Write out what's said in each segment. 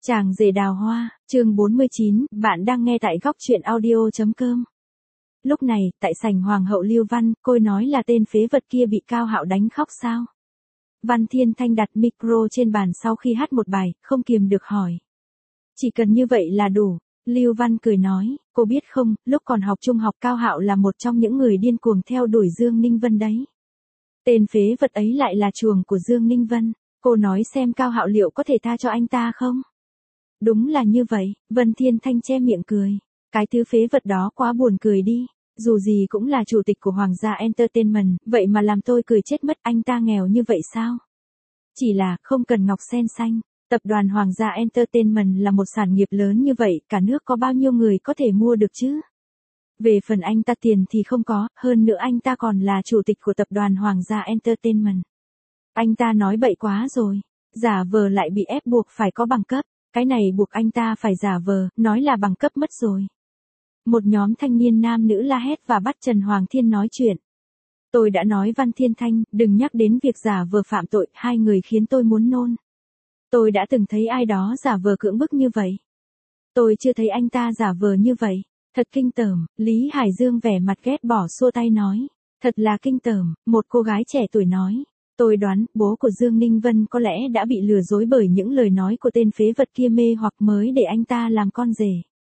Chàng rể đào hoa, chương 49, bạn đang nghe tại góc truyện audio.com. Lúc này, tại sảnh Hoàng hậu Lưu Văn, cô nói là tên phế vật kia bị Cao Hạo đánh khóc sao? Văn Thiên Thanh đặt micro trên bàn sau khi hát một bài, không kiềm được hỏi. Chỉ cần như vậy là đủ. Lưu Văn cười nói, cô biết không, lúc còn học trung học Cao Hạo là một trong những người điên cuồng theo đuổi Dương Ninh Vân đấy. Tên phế vật ấy lại là chuồng của Dương Ninh Vân. Cô nói xem Cao Hạo liệu có thể tha cho anh ta không? Đúng là như vậy, Vân Thiên Thanh che miệng cười. Cái thứ phế vật đó quá buồn cười đi. Dù gì cũng là chủ tịch của Hoàng gia Entertainment, vậy mà làm tôi cười chết mất, anh ta nghèo như vậy sao? Chỉ là, không cần ngọc sen xanh. Tập đoàn Hoàng gia Entertainment là một sản nghiệp lớn như vậy, cả nước có bao nhiêu người có thể mua được chứ? Về phần anh ta tiền thì không có, hơn nữa anh ta còn là chủ tịch của tập đoàn Hoàng gia Entertainment. Anh ta nói bậy quá rồi. Giả vờ lại bị ép buộc phải có bằng cấp. Cái này buộc anh ta phải giả vờ, nói là bằng cấp mất rồi. Một nhóm thanh niên nam nữ la hét và bắt Trần Hoàng Thiên nói chuyện. Tôi đã nói Văn Thiên Thanh, đừng nhắc đến việc giả vờ phạm tội, hai người khiến tôi muốn nôn. Tôi đã từng thấy ai đó giả vờ cưỡng bức như vậy. Tôi chưa thấy anh ta giả vờ như vậy. Thật kinh tởm, Lý Hải Dương vẻ mặt ghét bỏ xua tay nói. Thật là kinh tởm, một cô gái trẻ tuổi nói. Tôi đoán, bố của Dương Ninh Vân có lẽ đã bị lừa dối bởi những lời nói của tên phế vật kia mê hoặc mới để anh ta làm con rể.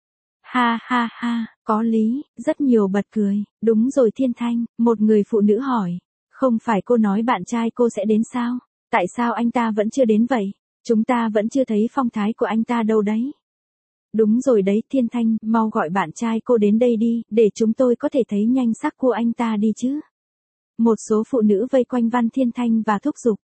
Ha ha ha, có lý, rất nhiều bật cười. Đúng rồi Thiên Thanh, một người phụ nữ hỏi. Không phải cô nói bạn trai cô sẽ đến sao? Tại sao anh ta vẫn chưa đến vậy? Chúng ta vẫn chưa thấy phong thái của anh ta đâu đấy. Đúng rồi đấy Thiên Thanh, mau gọi bạn trai cô đến đây đi, để chúng tôi có thể thấy nhanh sắc của anh ta đi chứ. Một số phụ nữ vây quanh Văn Thiên Thanh và thúc giục.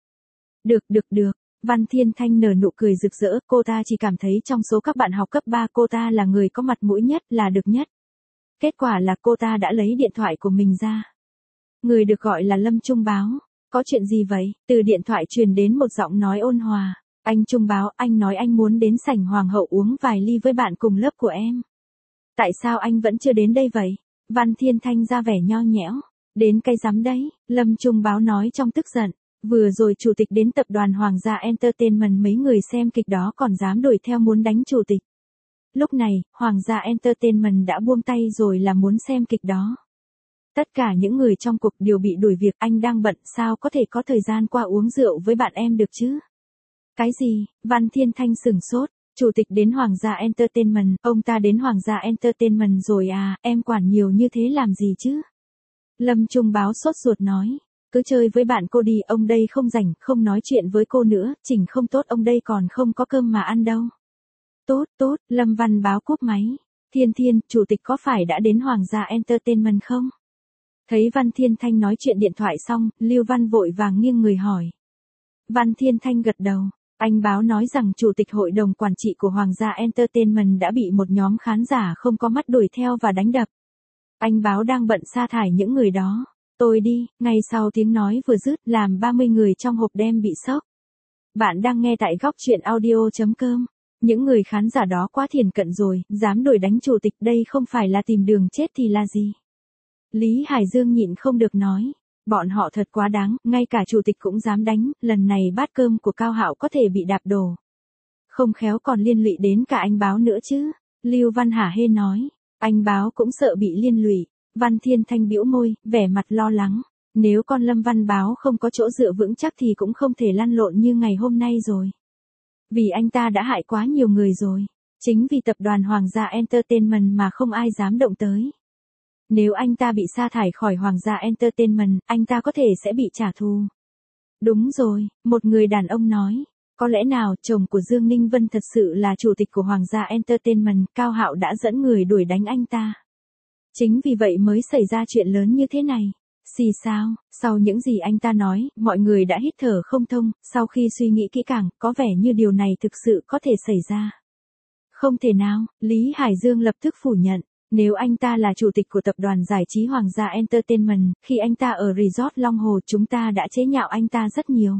Được. Văn Thiên Thanh nở nụ cười rực rỡ, cô ta chỉ cảm thấy trong số các bạn học cấp 3 cô ta là người có mặt mũi nhất, là được nhất. Kết quả là cô ta đã lấy điện thoại của mình ra. Người được gọi là Lâm Trung Báo. Có chuyện gì vậy? Từ điện thoại truyền đến một giọng nói ôn hòa. Anh Trung Báo, anh nói anh muốn đến sảnh Hoàng hậu uống vài ly với bạn cùng lớp của em. Tại sao anh vẫn chưa đến đây vậy? Văn Thiên Thanh ra vẻ nho nhẽo. Đến cái rắm đấy, Lâm Trung Báo nói trong tức giận. Vừa rồi chủ tịch đến tập đoàn Hoàng gia Entertainment, mấy người xem kịch đó còn dám đuổi theo muốn đánh chủ tịch. Lúc này, Hoàng gia Entertainment đã buông tay rồi là muốn xem kịch đó. Tất cả những người trong cuộc đều bị đuổi việc, anh đang bận sao có thể có thời gian qua uống rượu với bạn em được chứ? Cái gì? Văn Thiên Thanh sửng sốt. Chủ tịch đến Hoàng gia Entertainment, ông ta đến Hoàng gia Entertainment rồi à, em quản nhiều như thế làm gì chứ? Lâm Trung Báo sốt ruột nói. Cứ chơi với bạn cô đi, ông đây không rảnh, không nói chuyện với cô nữa, chỉnh không tốt ông đây còn không có cơm mà ăn đâu. Tốt, Lâm Văn Báo cúp máy. Thiên, chủ tịch có phải đã đến Hoàng gia Entertainment không? Thấy Văn Thiên Thanh nói chuyện điện thoại xong, Lưu Văn vội vàng nghiêng người hỏi. Văn Thiên Thanh gật đầu. Anh Báo nói rằng chủ tịch hội đồng quản trị của Hoàng gia Entertainment đã bị một nhóm khán giả không có mắt đuổi theo và đánh đập. Anh Báo đang bận sa thải những người đó. Tôi đi, ngay sau tiếng nói vừa dứt làm 30 người trong hộp đêm bị sốc. Bạn đang nghe tại góc truyện audio.com. Những người khán giả đó quá thiển cận rồi, dám đuổi đánh chủ tịch, đây không phải là tìm đường chết thì là gì? Lý Hải Dương nhịn không được nói. Bọn họ thật quá đáng, ngay cả chủ tịch cũng dám đánh, lần này bát cơm của Cao Hạo có thể bị đạp đổ. Không khéo còn liên lụy đến cả anh Báo nữa chứ. Lưu Văn hả hê nói. Anh Báo cũng sợ bị liên lụy. Văn Thiên Thanh bĩu môi, vẻ mặt lo lắng. Nếu con Lâm Văn Báo không có chỗ dựa vững chắc thì cũng không thể lăn lộn như ngày hôm nay rồi. Vì anh ta đã hại quá nhiều người rồi. Chính vì tập đoàn Hoàng gia Entertainment mà không ai dám động tới. Nếu anh ta bị sa thải khỏi Hoàng gia Entertainment, anh ta có thể sẽ bị trả thù. Đúng rồi, một người đàn ông nói. Có lẽ nào chồng của Dương Ninh Vân thật sự là chủ tịch của Hoàng gia Entertainment, Cao Hạo đã dẫn người đuổi đánh anh ta. Chính vì vậy mới xảy ra chuyện lớn như thế này. Xì sao, sau những gì anh ta nói, mọi người đã hít thở không thông, sau khi suy nghĩ kỹ càng, có vẻ như điều này thực sự có thể xảy ra. Không thể nào, Lý Hải Dương lập tức phủ nhận. Nếu anh ta là chủ tịch của tập đoàn giải trí Hoàng gia Entertainment, khi anh ta ở Resort Long Hồ chúng ta đã chế nhạo anh ta rất nhiều.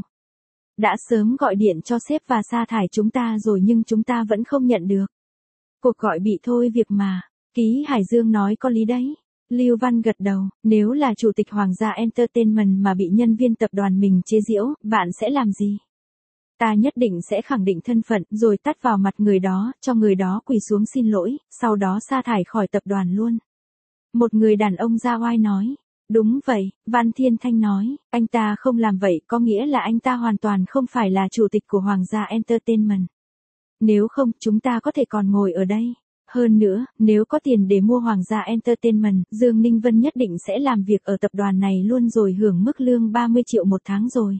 Đã sớm gọi điện cho sếp và sa thải chúng ta rồi nhưng chúng ta vẫn không nhận được. Cuộc gọi bị thôi việc mà. Ký Hải Dương nói có lý đấy. Lưu Văn gật đầu, nếu là chủ tịch Hoàng gia Entertainment mà bị nhân viên tập đoàn mình chế giễu, bạn sẽ làm gì? Ta nhất định sẽ khẳng định thân phận, rồi tát vào mặt người đó, cho người đó quỳ xuống xin lỗi, sau đó sa thải khỏi tập đoàn luôn. Một người đàn ông da oai nói. Đúng vậy, Văn Thiên Thanh nói, anh ta không làm vậy có nghĩa là anh ta hoàn toàn không phải là chủ tịch của Hoàng gia Entertainment. Nếu không, chúng ta có thể còn ngồi ở đây. Hơn nữa, nếu có tiền để mua Hoàng gia Entertainment, Dương Ninh Vân nhất định sẽ làm việc ở tập đoàn này luôn rồi hưởng mức lương 30 triệu một tháng rồi.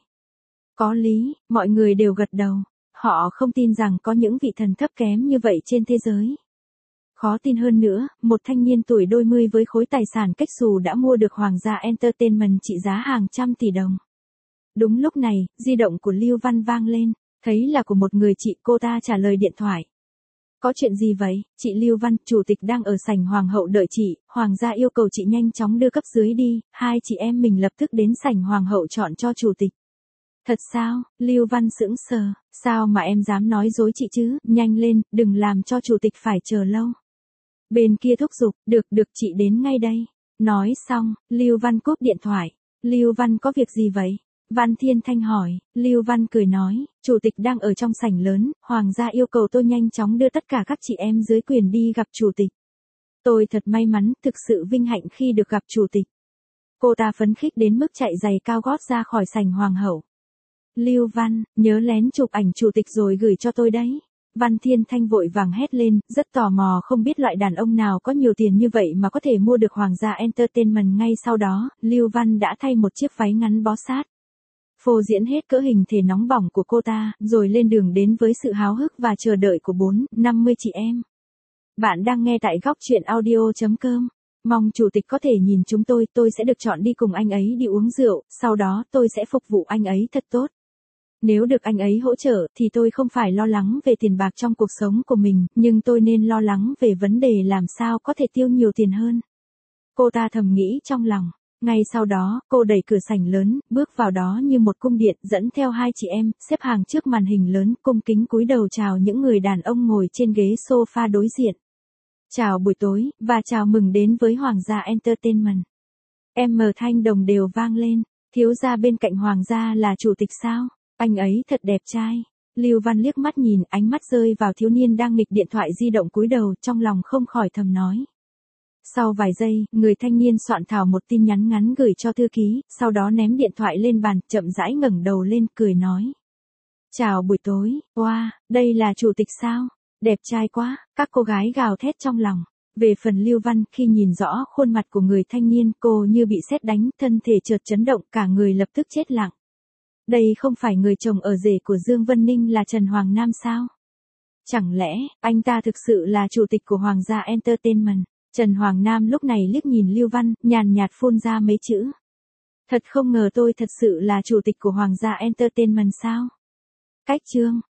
Có lý, mọi người đều gật đầu. Họ không tin rằng có những vị thần thấp kém như vậy trên thế giới. Khó tin hơn nữa, một thanh niên tuổi đôi mươi với khối tài sản cách xù đã mua được Hoàng gia Entertainment trị giá hàng trăm tỷ đồng. Đúng lúc này, di động của Lưu Văn vang lên, thấy là của một người chị, cô ta trả lời điện thoại. Có chuyện gì vậy? Chị Lưu Văn, chủ tịch đang ở sảnh hoàng hậu đợi chị, hoàng gia yêu cầu chị nhanh chóng đưa cấp dưới đi, hai chị em mình lập tức đến sảnh hoàng hậu chọn cho chủ tịch. Thật sao? Lưu Văn sững sờ, sao mà em dám nói dối chị chứ, nhanh lên, đừng làm cho chủ tịch phải chờ lâu. Bên kia thúc giục, được chị đến ngay đây. Nói xong, Lưu Văn cúp điện thoại. Lưu Văn có việc gì vậy? Văn Thiên Thanh hỏi, Lưu Văn cười nói, chủ tịch đang ở trong sảnh lớn, hoàng gia yêu cầu tôi nhanh chóng đưa tất cả các chị em dưới quyền đi gặp chủ tịch. Tôi thật may mắn, thực sự vinh hạnh khi được gặp chủ tịch. Cô ta phấn khích đến mức chạy giày cao gót ra khỏi sảnh hoàng hậu. Lưu Văn, nhớ lén chụp ảnh chủ tịch rồi gửi cho tôi đấy. Văn Thiên Thanh vội vàng hét lên, rất tò mò không biết loại đàn ông nào có nhiều tiền như vậy mà có thể mua được Hoàng gia Entertainment. Ngay sau đó, Lưu Văn đã thay một chiếc váy ngắn bó sát. Phô diễn hết cỡ hình thể nóng bỏng của cô ta, rồi lên đường đến với sự háo hức và chờ đợi của 50 chị em. Bạn đang nghe tại góc truyện audio.com. Mong chủ tịch có thể nhìn chúng tôi sẽ được chọn đi cùng anh ấy đi uống rượu, sau đó tôi sẽ phục vụ anh ấy thật tốt. Nếu được anh ấy hỗ trợ thì tôi không phải lo lắng về tiền bạc trong cuộc sống của mình, nhưng tôi nên lo lắng về vấn đề làm sao có thể tiêu nhiều tiền hơn. Cô ta thầm nghĩ trong lòng. Ngay sau đó, cô đẩy cửa sảnh lớn, bước vào đó như một cung điện, dẫn theo hai chị em, xếp hàng trước màn hình lớn, cung kính cúi đầu chào những người đàn ông ngồi trên ghế sofa đối diện. Chào buổi tối, và chào mừng đến với Hoàng gia Entertainment. Thanh đồng đều vang lên, thiếu gia bên cạnh Hoàng gia là chủ tịch sao? Anh ấy thật đẹp trai. Lưu Văn liếc mắt nhìn, ánh mắt rơi vào thiếu niên đang nghịch điện thoại di động cúi đầu, trong lòng không khỏi thầm nói. Sau vài giây, người thanh niên soạn thảo một tin nhắn ngắn gửi cho thư ký, sau đó ném điện thoại lên bàn, chậm rãi ngẩng đầu lên, cười nói. Chào buổi tối, wow, đây là chủ tịch sao? Đẹp trai quá, các cô gái gào thét trong lòng. Về phần Lưu Văn, khi nhìn rõ khuôn mặt của người thanh niên, cô như bị sét đánh, thân thể chợt chấn động, cả người lập tức chết lặng. Đây không phải người chồng ở rể của Dương Vân Ninh là Trần Hoàng Nam sao? Chẳng lẽ, anh ta thực sự là chủ tịch của Hoàng gia Entertainment? Trần Hoàng Nam lúc này liếc nhìn Lưu Văn, nhàn nhạt phun ra mấy chữ. Thật không ngờ tôi thật sự là chủ tịch của Hoàng gia Entertainment sao? Cách chương